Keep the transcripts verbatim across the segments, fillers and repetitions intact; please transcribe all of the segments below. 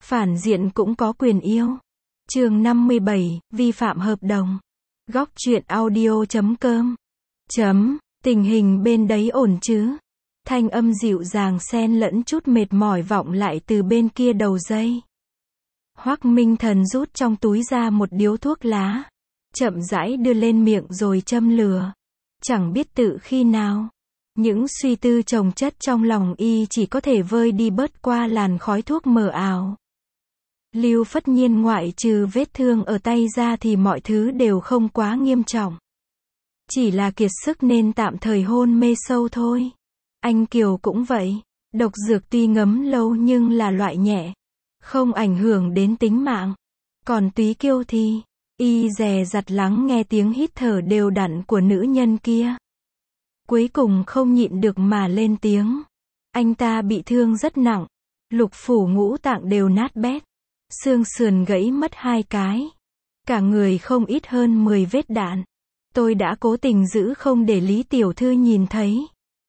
Phản diện cũng có quyền yêu. Chương năm mươi bảy, vi phạm hợp đồng. Góc truyện audio chấm com. Chấm, tình hình bên đấy ổn chứ? Thanh âm dịu dàng xen lẫn chút mệt mỏi vọng lại từ bên kia đầu dây. Hoắc Minh Thần rút trong túi ra một điếu thuốc lá, chậm rãi đưa lên miệng rồi châm lửa. Chẳng biết tự khi nào, những suy tư chồng chất trong lòng y chỉ có thể vơi đi bớt qua làn khói thuốc mờ ảo. Lưu Phất Nhiên ngoại trừ vết thương ở tay ra thì mọi thứ đều không quá nghiêm trọng. Chỉ là kiệt sức nên tạm thời hôn mê sâu thôi. Anh Kiều cũng vậy. Độc dược tuy ngấm lâu nhưng là loại nhẹ, không ảnh hưởng đến tính mạng. Còn Túy Kiêu thì, y dè dặt lắng nghe tiếng hít thở đều đặn của nữ nhân kia. Cuối cùng không nhịn được mà lên tiếng. Anh ta bị thương rất nặng, lục phủ ngũ tạng đều nát bét, xương sườn gãy mất hai cái, cả người không ít hơn mười vết đạn. Tôi đã cố tình giữ không để Lý tiểu thư nhìn thấy,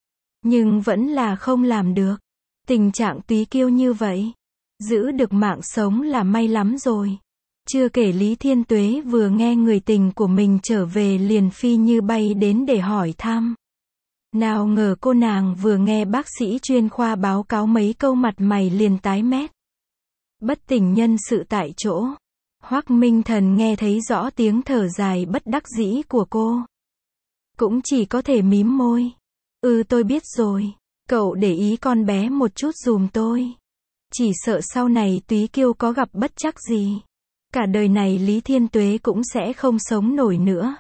nhưng vẫn là không làm được. Tình trạng Túy Kiêu như vậy, giữ được mạng sống là may lắm rồi. Chưa kể Lý Thiên Tuế vừa nghe người tình của mình trở về liền phi như bay đến để hỏi thăm. Nào ngờ cô nàng vừa nghe bác sĩ chuyên khoa báo cáo mấy câu mặt mày liền tái mét. Bất tỉnh nhân sự tại chỗ. Hoắc Minh Thần nghe thấy rõ tiếng thở dài bất đắc dĩ của cô, cũng chỉ có thể mím môi. Ừ, tôi biết rồi. Cậu để ý con bé một chút giùm tôi. Chỉ sợ sau này Túy Kiêu có gặp bất trắc gì, cả đời này Lý Thiên Tuế cũng sẽ không sống nổi nữa.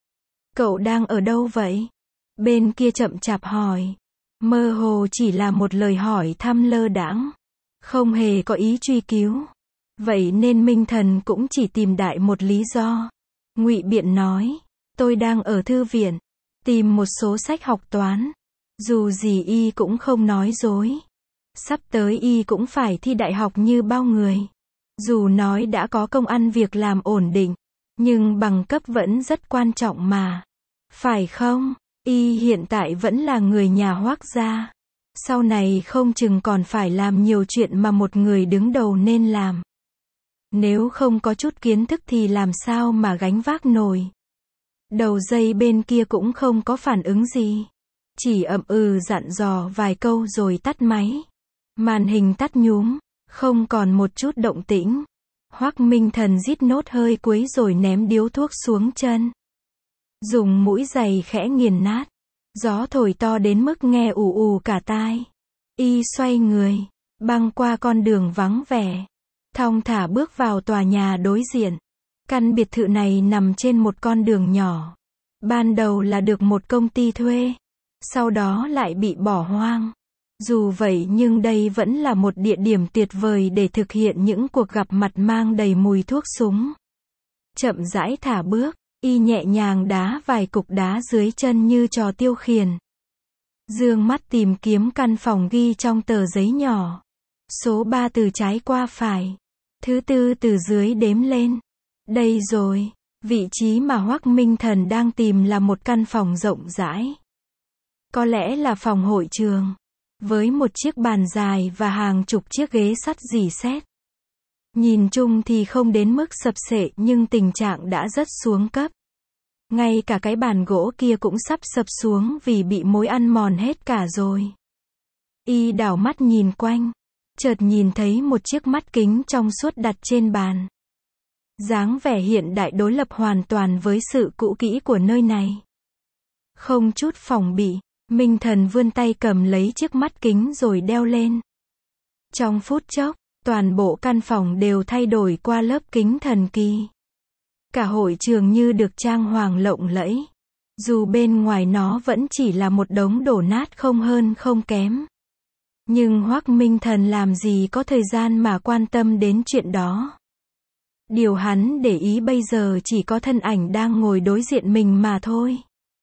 Cậu đang ở đâu vậy? Bên kia chậm chạp hỏi. Mơ hồ chỉ là một lời hỏi thăm lơ đãng, không hề có ý truy cứu. Vậy nên Minh Thần cũng chỉ tìm đại một lý do. Ngụy biện nói, tôi đang ở thư viện, tìm một số sách học toán. Dù gì y cũng không nói dối. Sắp tới y cũng phải thi đại học như bao người. Dù nói đã có công ăn việc làm ổn định, nhưng bằng cấp vẫn rất quan trọng mà. Phải không? Y hiện tại vẫn là người nhà Hoắc gia. Sau này không chừng còn phải làm nhiều chuyện mà một người đứng đầu nên làm. Nếu không có chút kiến thức thì làm sao mà gánh vác nổi. Đầu dây bên kia cũng không có phản ứng gì, chỉ ậm ừ dặn dò vài câu rồi tắt máy. Màn hình tắt nhúm, không còn một chút động tĩnh. Hoắc Minh Thần rít nốt hơi cuối rồi ném điếu thuốc xuống chân, dùng mũi giày khẽ nghiền nát. Gió thổi to đến mức nghe ù ù cả tai. Y xoay người, băng qua con đường vắng vẻ, thong thả bước vào tòa nhà đối diện. Căn biệt thự này nằm trên một con đường nhỏ. Ban đầu là được một công ty thuê, sau đó lại bị bỏ hoang. Dù vậy nhưng đây vẫn là một địa điểm tuyệt vời để thực hiện những cuộc gặp mặt mang đầy mùi thuốc súng. Chậm rãi thả bước, y nhẹ nhàng đá vài cục đá dưới chân như trò tiêu khiển. Dương mắt tìm kiếm căn phòng ghi trong tờ giấy nhỏ. Số ba từ trái qua phải, thứ tư từ dưới đếm lên. Đây rồi, vị trí mà Hoắc Minh Thần đang tìm là một căn phòng rộng rãi. Có lẽ là phòng hội trường, với một chiếc bàn dài và hàng chục chiếc ghế sắt rỉ sét. Nhìn chung thì không đến mức sập xệ nhưng tình trạng đã rất xuống cấp. Ngay cả cái bàn gỗ kia cũng sắp sập xuống vì bị mối ăn mòn hết cả rồi. Y đảo mắt nhìn quanh, chợt nhìn thấy một chiếc mắt kính trong suốt đặt trên bàn. Dáng vẻ hiện đại đối lập hoàn toàn với sự cũ kỹ của nơi này. Không chút phòng bị, Minh Thần vươn tay cầm lấy chiếc mắt kính rồi đeo lên. Trong phút chốc, toàn bộ căn phòng đều thay đổi qua lớp kính thần kỳ. Cả hội trường như được trang hoàng lộng lẫy. Dù bên ngoài nó vẫn chỉ là một đống đổ nát không hơn không kém. Nhưng Hoắc Minh Thần làm gì có thời gian mà quan tâm đến chuyện đó. Điều hắn để ý bây giờ chỉ có thân ảnh đang ngồi đối diện mình mà thôi.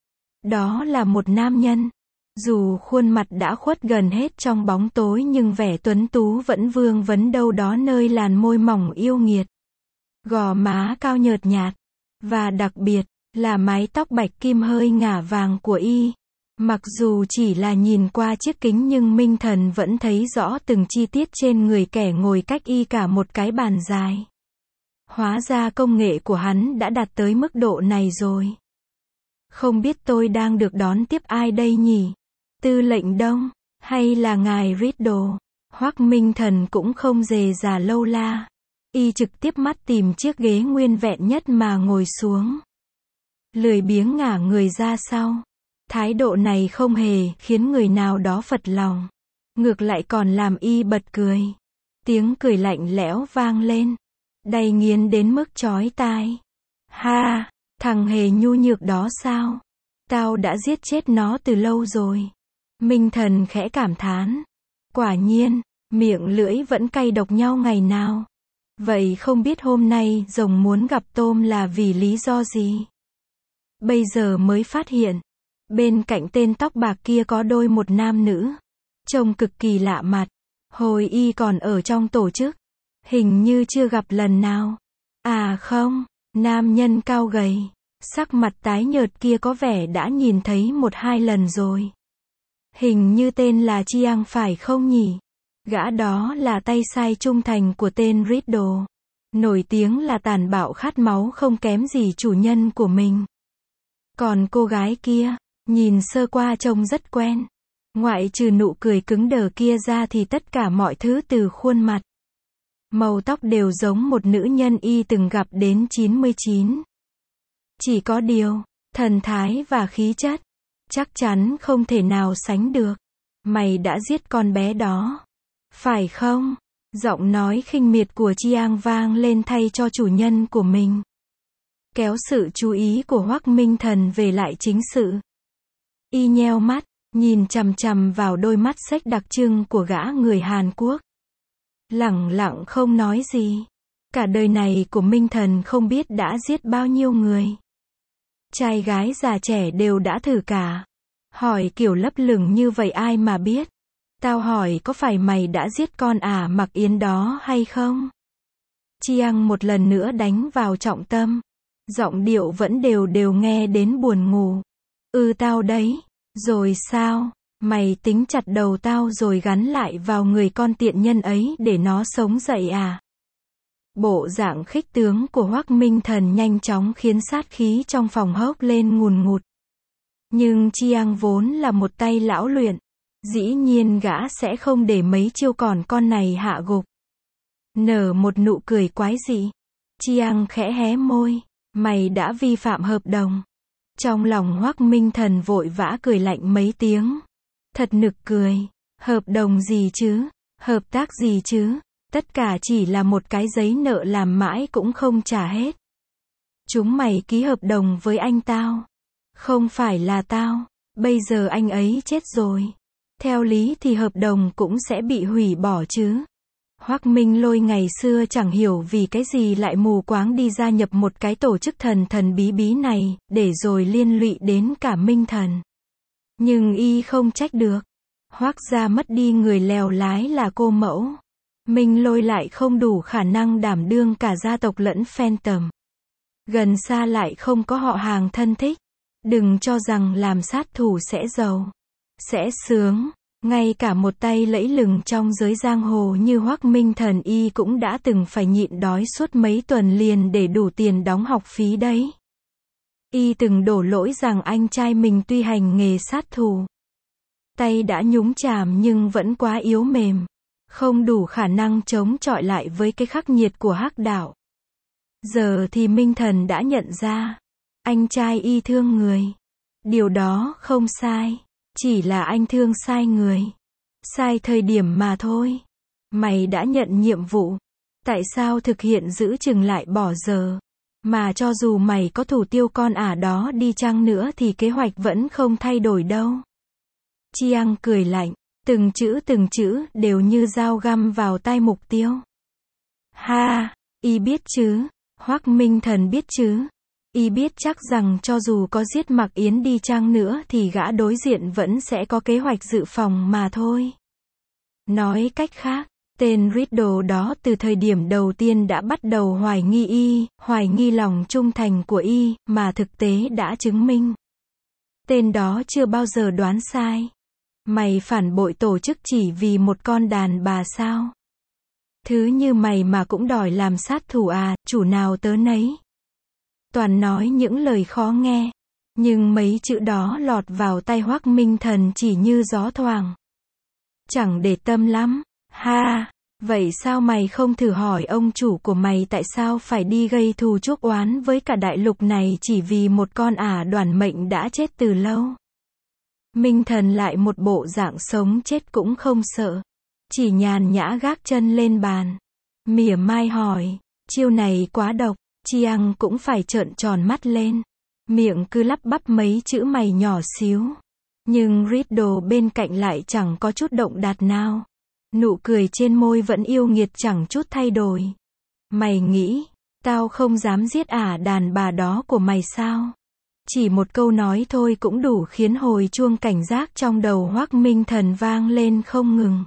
Đó là một nam nhân. Dù khuôn mặt đã khuất gần hết trong bóng tối nhưng vẻ tuấn tú vẫn vương vấn đâu đó nơi làn môi mỏng yêu nghiệt. Gò má cao nhợt nhạt. Và đặc biệt, là mái tóc bạch kim hơi ngả vàng của y. Mặc dù chỉ là nhìn qua chiếc kính nhưng Minh Thần vẫn thấy rõ từng chi tiết trên người kẻ ngồi cách y cả một cái bàn dài. Hóa ra công nghệ của hắn đã đạt tới mức độ này rồi. Không biết tôi đang được đón tiếp ai đây nhỉ? Tư lệnh Đông, hay là ngài Riddle? Hoắc Minh Thần cũng không dề dà lâu la. Y trực tiếp mắt tìm chiếc ghế nguyên vẹn nhất mà ngồi xuống. Lười biếng ngả người ra sau. Thái độ này không hề khiến người nào đó phật lòng. Ngược lại còn làm y bật cười. Tiếng cười lạnh lẽo vang lên. Đầy nghiến đến mức chói tai. Ha, thằng hề nhu nhược đó sao? Tao đã giết chết nó từ lâu rồi. Minh Thần khẽ cảm thán. Quả nhiên, miệng lưỡi vẫn cay độc nhau ngày nào. Vậy không biết hôm nay rồng muốn gặp tôm là vì lý do gì? Bây giờ mới phát hiện. Bên cạnh tên tóc bạc kia có đôi một nam nữ. Trông cực kỳ lạ mặt. Hồi y còn ở trong tổ chức. Hình như chưa gặp lần nào. À không, nam nhân cao gầy. Sắc mặt tái nhợt kia có vẻ đã nhìn thấy một hai lần rồi. Hình như tên là Chiang phải không nhỉ? Gã đó là tay sai trung thành của tên Riddle. Nổi tiếng là tàn bạo khát máu không kém gì chủ nhân của mình. Còn cô gái kia, nhìn sơ qua trông rất quen. Ngoại trừ nụ cười cứng đờ kia ra thì tất cả mọi thứ từ khuôn mặt. Màu tóc đều giống một nữ nhân y từng gặp đến chín mươi chín. Chỉ có điều, thần thái và khí chất, chắc chắn không thể nào sánh được. Mày đã giết con bé đó. Phải không? Giọng nói khinh miệt của Chiang vang lên thay cho chủ nhân của mình. Kéo sự chú ý của Hoắc Minh Thần về lại chính sự. Y nheo mắt, nhìn chằm chằm vào đôi mắt xếch đặc trưng của gã người Hàn Quốc. Lẳng lặng không nói gì. Cả đời này của Minh Thần không biết đã giết bao nhiêu người. Trai gái già trẻ đều đã thử cả. Hỏi kiểu lấp lửng như vậy ai mà biết. Tao hỏi có phải mày đã giết con ả Mặc Yến đó hay không? Chiang một lần nữa đánh vào trọng tâm. Giọng điệu vẫn đều đều nghe đến buồn ngủ. Ừ tao đấy. Rồi sao? Mày tính chặt đầu tao rồi gắn lại vào người con tiện nhân ấy để nó sống dậy à? Bộ dạng khích tướng của Hoắc Minh Thần nhanh chóng khiến sát khí trong phòng hốc lên ngùn ngụt. Nhưng Chiang vốn là một tay lão luyện. Dĩ nhiên gã sẽ không để mấy chiêu còn con này hạ gục. Nở một nụ cười quái dị. Chiang khẽ hé môi. Mày đã vi phạm hợp đồng. Trong lòng Hoắc Minh Thần vội vã cười lạnh mấy tiếng. Thật nực cười. Hợp đồng gì chứ? Hợp tác gì chứ? Tất cả chỉ là một cái giấy nợ làm mãi cũng không trả hết. Chúng mày ký hợp đồng với anh tao. Không phải là tao. Bây giờ anh ấy chết rồi. Theo lý thì hợp đồng cũng sẽ bị hủy bỏ chứ. Hoắc Minh Lôi ngày xưa chẳng hiểu vì cái gì lại mù quáng đi gia nhập một cái tổ chức thần thần bí bí này, để rồi liên lụy đến cả Minh Thần. Nhưng y không trách được. Hoắc gia mất đi người lèo lái là cô mẫu. Minh Lôi lại không đủ khả năng đảm đương cả gia tộc lẫn Phantom. Gần xa lại không có họ hàng thân thích. Đừng cho rằng làm sát thủ sẽ giàu, sẽ sướng. Ngay cả một tay lẫy lừng trong giới giang hồ như Hoắc Minh Thần y cũng đã từng phải nhịn đói suốt mấy tuần liền để đủ tiền đóng học phí đấy. Y từng đổ lỗi rằng anh trai mình tuy hành nghề sát thủ, tay đã nhúng chàm nhưng vẫn quá yếu mềm, không đủ khả năng chống chọi lại với cái khắc nghiệt của hắc đạo. Giờ thì Minh Thần đã nhận ra, anh trai y thương người. Điều đó không sai. Chỉ là anh thương sai người. Sai thời điểm mà thôi. Mày đã nhận nhiệm vụ. Tại sao thực hiện giữ chừng lại bỏ giờ? Mà cho dù mày có thủ tiêu con ả đó đi chăng nữa thì kế hoạch vẫn không thay đổi đâu. Chiang cười lạnh. Từng chữ từng chữ đều như dao găm vào tai mục tiêu. Ha, y biết chứ. Hoắc Minh Thần biết chứ. Y biết chắc rằng cho dù có giết Mặc Yến đi chăng nữa thì gã đối diện vẫn sẽ có kế hoạch dự phòng mà thôi. Nói cách khác, tên Riddle đó từ thời điểm đầu tiên đã bắt đầu hoài nghi y, hoài nghi lòng trung thành của y, mà thực tế đã chứng minh. Tên đó chưa bao giờ đoán sai. Mày phản bội tổ chức chỉ vì một con đàn bà sao? Thứ như mày mà cũng đòi làm sát thủ à, chủ nào tớ nấy. Toàn nói những lời khó nghe. Nhưng mấy chữ đó lọt vào tai Hoắc Minh Thần chỉ như gió thoảng. Chẳng để tâm lắm. Ha, vậy sao mày không thử hỏi ông chủ của mày tại sao phải đi gây thù chuốc oán với cả đại lục này chỉ vì một con ả đoản mệnh đã chết từ lâu? Minh Thần lại một bộ dạng sống chết cũng không sợ. Chỉ nhàn nhã gác chân lên bàn. Mỉa mai hỏi, chiêu này quá độc. Chiang cũng phải trợn tròn mắt lên. Miệng cứ lắp bắp mấy chữ mày nhỏ xíu. Nhưng Riddle bên cạnh lại chẳng có chút động đạt nào. Nụ cười trên môi vẫn yêu nghiệt chẳng chút thay đổi. Mày nghĩ, tao không dám giết ả đàn bà đó của mày sao? Chỉ một câu nói thôi cũng đủ khiến hồi chuông cảnh giác trong đầu Hoắc Minh Thần vang lên không ngừng.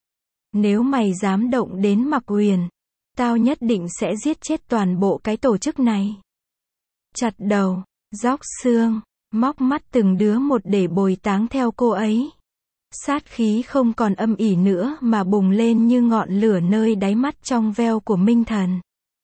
Nếu mày dám động đến Mặc Uyển, tao nhất định sẽ giết chết toàn bộ cái tổ chức này. Chặt đầu, róc xương, móc mắt từng đứa một để bồi táng theo cô ấy. Sát khí không còn âm ỉ nữa mà bùng lên như ngọn lửa nơi đáy mắt trong veo của Minh Thần.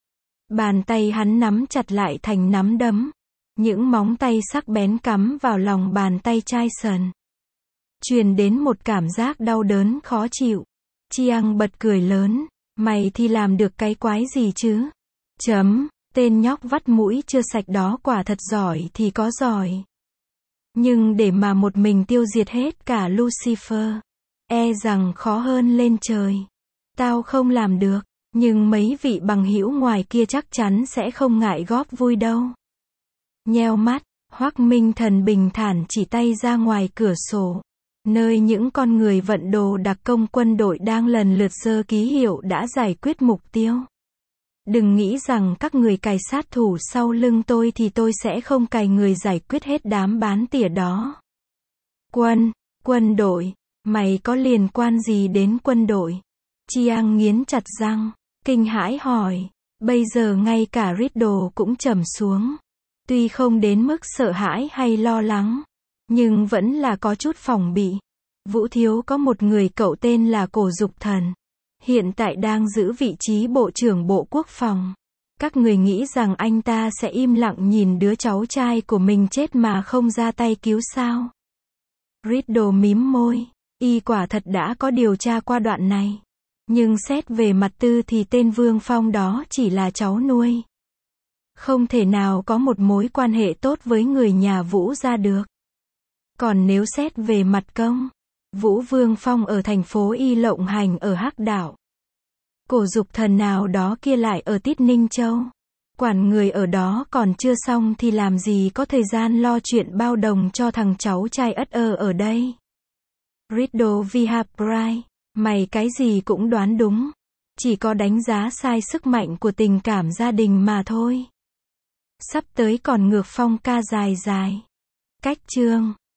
Bàn tay hắn nắm chặt lại thành nắm đấm. Những móng tay sắc bén cắm vào lòng bàn tay chai sần. Truyền đến một cảm giác đau đớn khó chịu. Chiang bật cười lớn. Mày thì làm được cái quái gì chứ? Chấm, tên nhóc vắt mũi chưa sạch đó quả thật giỏi thì có giỏi. Nhưng để mà một mình tiêu diệt hết cả Lucifer, e rằng khó hơn lên trời. Tao không làm được, nhưng mấy vị bằng hữu ngoài kia chắc chắn sẽ không ngại góp vui đâu. Nheo mắt, Hoắc Minh Thần bình thản chỉ tay ra ngoài cửa sổ, nơi những con người vận đồ đặc công quân đội đang lần lượt giơ ký hiệu đã giải quyết mục tiêu. Đừng nghĩ rằng các người cài sát thủ sau lưng tôi thì tôi sẽ không cài người giải quyết hết đám bán tỉa đó. Quân, quân đội, mày có liên quan gì đến quân đội? Chiang nghiến chặt răng, kinh hãi hỏi. Bây giờ ngay cả Riddle cũng trầm xuống. Tuy không đến mức sợ hãi hay lo lắng, nhưng vẫn là có chút phòng bị. Vũ Thiếu có một người cậu tên là Cổ Dục Thần. Hiện tại đang giữ vị trí Bộ trưởng Bộ Quốc phòng. Các người nghĩ rằng anh ta sẽ im lặng nhìn đứa cháu trai của mình chết mà không ra tay cứu sao? Riddle mím môi. Y quả thật đã có điều tra qua đoạn này. Nhưng xét về mặt tư thì tên Vương Phong đó chỉ là cháu nuôi. Không thể nào có một mối quan hệ tốt với người nhà Vũ ra được. Còn nếu xét về mặt công, Vũ Vương Phong ở thành phố Y lộng hành ở Hắc Đảo. Cổ Dục Thần nào đó kia lại ở Tít Ninh Châu. Quản người ở đó còn chưa xong thì làm gì có thời gian lo chuyện bao đồng cho thằng cháu trai ất ơ ở đây. Riddle Vihaprai, mày cái gì cũng đoán đúng. Chỉ có đánh giá sai sức mạnh của tình cảm gia đình mà thôi. Sắp tới còn ngược phong ca dài dài. Cách chương